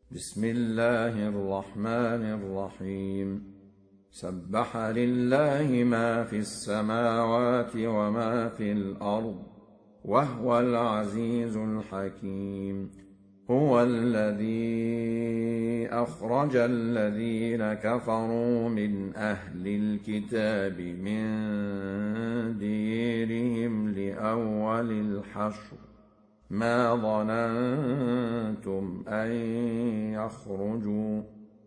بسم الله الرحمن الرحيم. سبح لله ما في السماوات وما في الأرض وهو العزيز الحكيم. هو الذي أخرج الذين كفروا من أهل الكتاب من ديرهم لأول الحشر ما ظننتم أن يخرجوا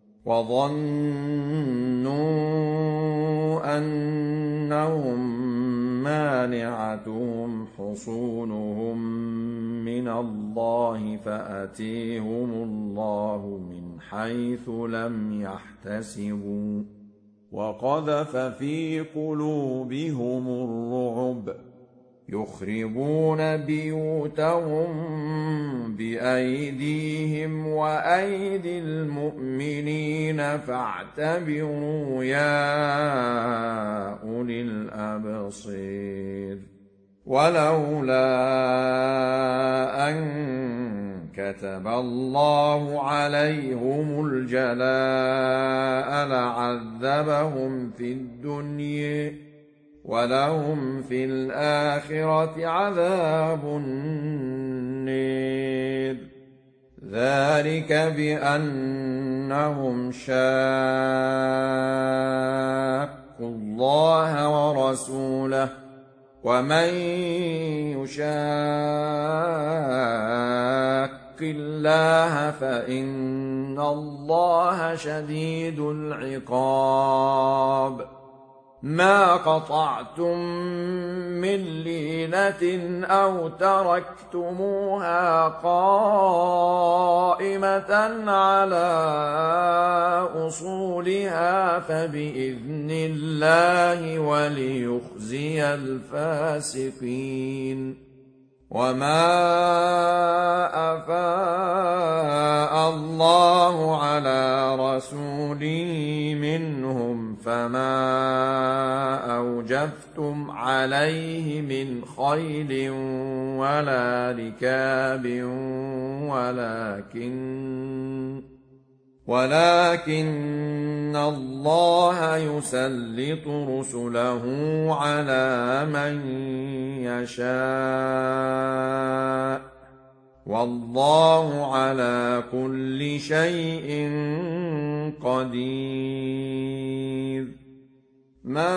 وظنوا أنهم مانعتهم حصونهم من الله فأتيهم الله من حيث لم يحتسبوا وقذف في قلوبهم الرعب يخربون بيوتهم بأيديهم وأيدي المؤمنين فاعتبروا يا أولي الأبصير. ولولا أن كتب الله عليهم الجلاء لعذبهم في الدنيا ولهم في الآخرة عذاب النير. ذلك بأنهم شاقوا الله ورسوله ومن يشاق الله فإن الله شديد العقاب. ما قطعتم من لينة أو تركتموها قائمة على أصولها فبإذن الله وليخزي الفاسقين. وما أفاء الله على رسوله منهم فما أوجفتم عليه من خيل ولا ركاب ولكن الله يسلط رسله على من يشاء والله على كل شيء قدير. ما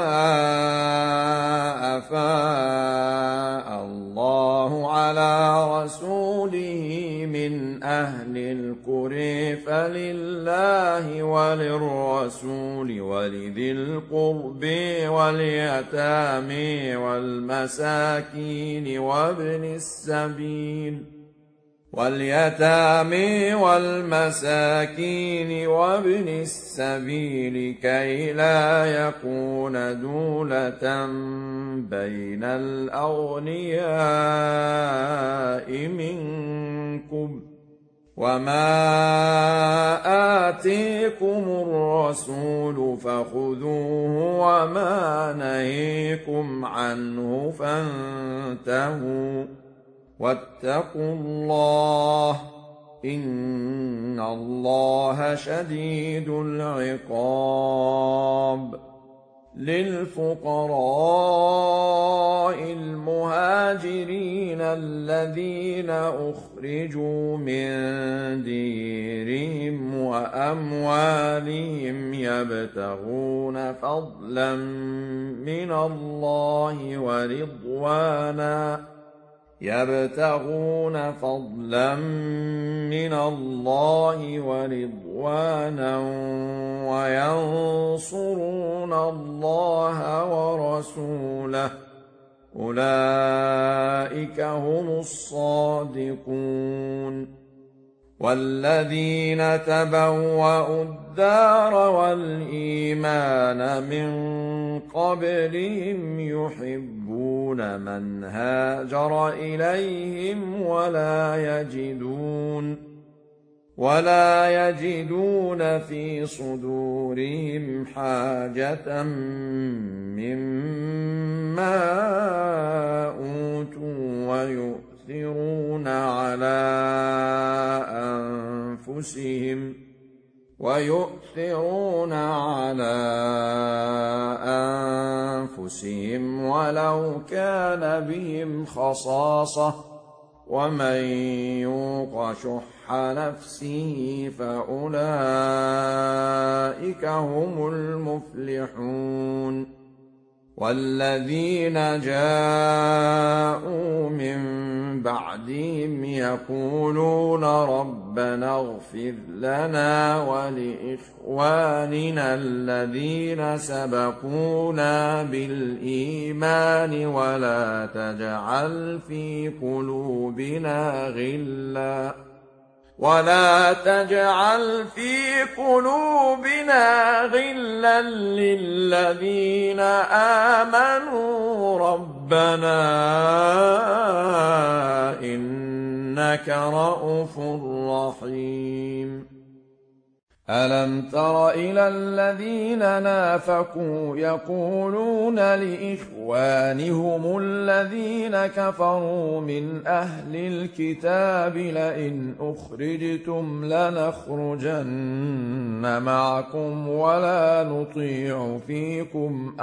أفاء الله على رسوله من أهل القرى فلله وللرسول ولذي القرب واليتامى والمساكين وابن السبيل كي لا يكون دولة بين الأغنياء منكم. وما آتيكم الرسول فخذوه وما نهيكم عنه فانتهوا واتقوا الله إن الله شديد العقاب. للفقراء المهاجرين الذين أخرجوا من ديرهم وأموالهم يبتغون فضلا من الله ورضوانا وينصرون الله ورسوله أولئك هم الصادقون. والذين تبوأوا الدار والإيمان من قبلهم يحبون من هاجر إليهم ولا يجدون في صدورهم حاجة مما أوتوا ويؤثرون على أنفسهم ويؤثرون على أنفسهم ولو كان بهم خصاصة ومن يوق شح نفسه فأولئك هم المفلحون والذين جاءوا من بعدهم يقولون ربنا اغفر لنا ولإخواننا الذين سبقونا بالإيمان ولا تجعل في قلوبنا غلا للذين آمنوا ربنا إنك رءوف رحيم ألم تر إلى الذين نافقوا يقولون لإخوانهم الذين كفروا من أهل الكتاب لئن أخرجتم لنخرجن معكم ولا نطيع فيكم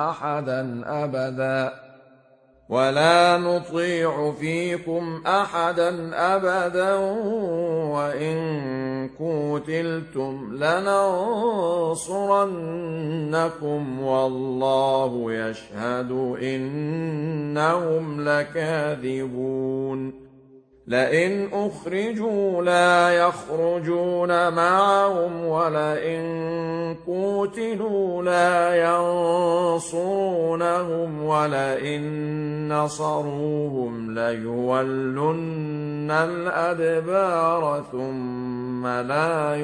أحدا أبدا وإن قتلتم لننصرنكم والله يشهد إنهم لكاذبون لئن أخرجوا لا يخرجون معهم ولئن قتلوا لا ينصرونهم ولئن نصروهم ليولن الأدبار ثم لا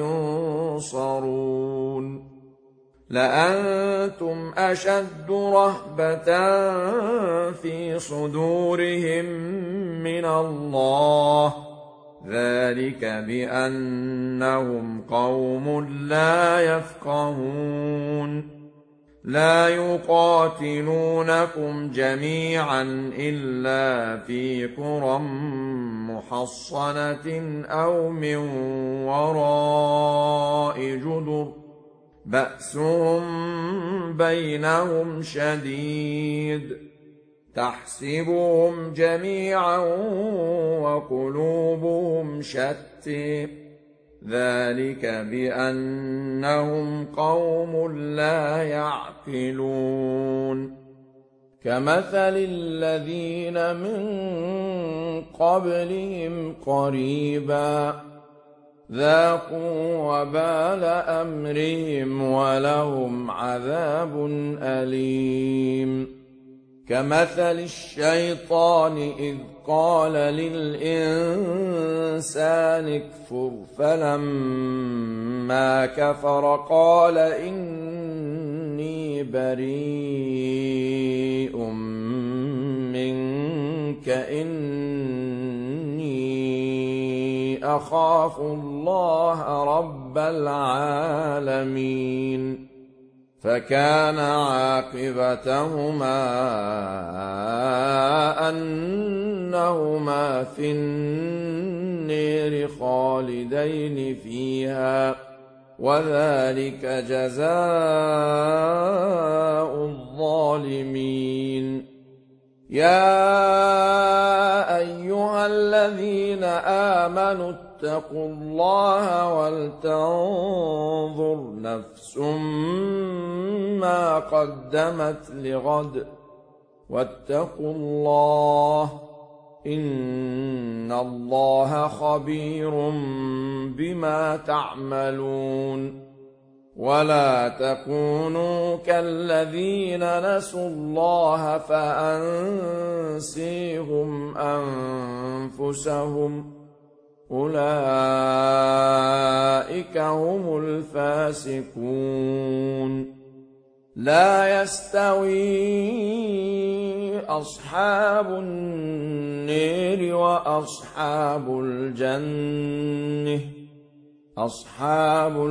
ينصرون لأنتم أشد رهبة في صدورهم من الله ذلك بأنهم قوم لا يفقهون لا يقاتلونكم جميعا إلا في قرى محصنة أو من وراء جدر بأسهم بينهم شديد تحسبهم جميعا وقلوبهم شتى ذلك بأنهم قوم لا يعقلون كمثل الذين من قبلهم قريبا ذاقوا وبال أمرهم ولهم عذاب أليم كمثل الشيطان إذ قال للإنسان اكفر فلما كفر قال إني بريء منك إني أخاف الله رب العالمين فكان عاقبتهما أنهما في النير خالدين فيها وذلك جزاء الظالمين يا أيها الذين آمنوا اتقوا الله ولتنظر نفس ما قدمت لغد واتقوا الله إن الله خبير بما تعملون ولا تكونوا كالذين نسوا الله فأنسيهم أنفسهم أولئك هم الفاسقون لا يستوي أصحاب النير وأصحاب الجنة أصحاب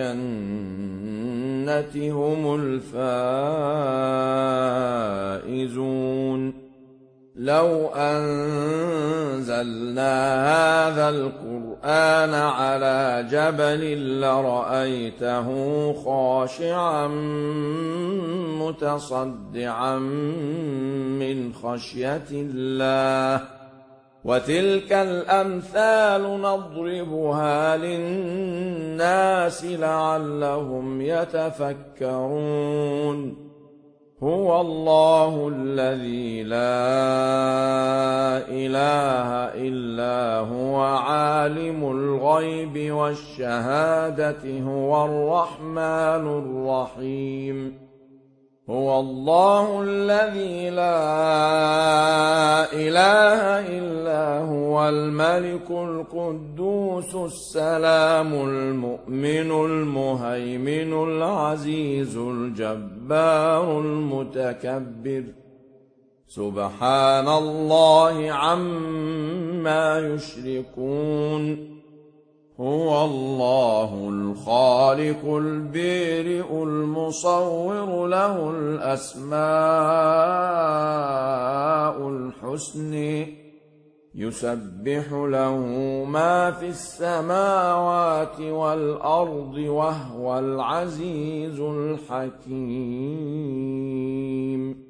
الجنة هم الفائزون لو أنزلنا هذا القرآن على جبل لرأيته خاشعا متصدعا من خشية الله وتلك الأمثال نضربها للناس لعلهم يتفكرون هو الله الذي لا إله إلا هو عالم الغيب والشهادة هو الرحمن الرحيم هو الله الذي لا إله إلا هو الملك القدوس السلام المؤمن المهيمن العزيز الجبار المتكبر سبحان الله عما يشركون هو الله الخالق البارئ المصور له الأسماء الحسن يسبح له ما في السماوات والأرض وهو العزيز الحكيم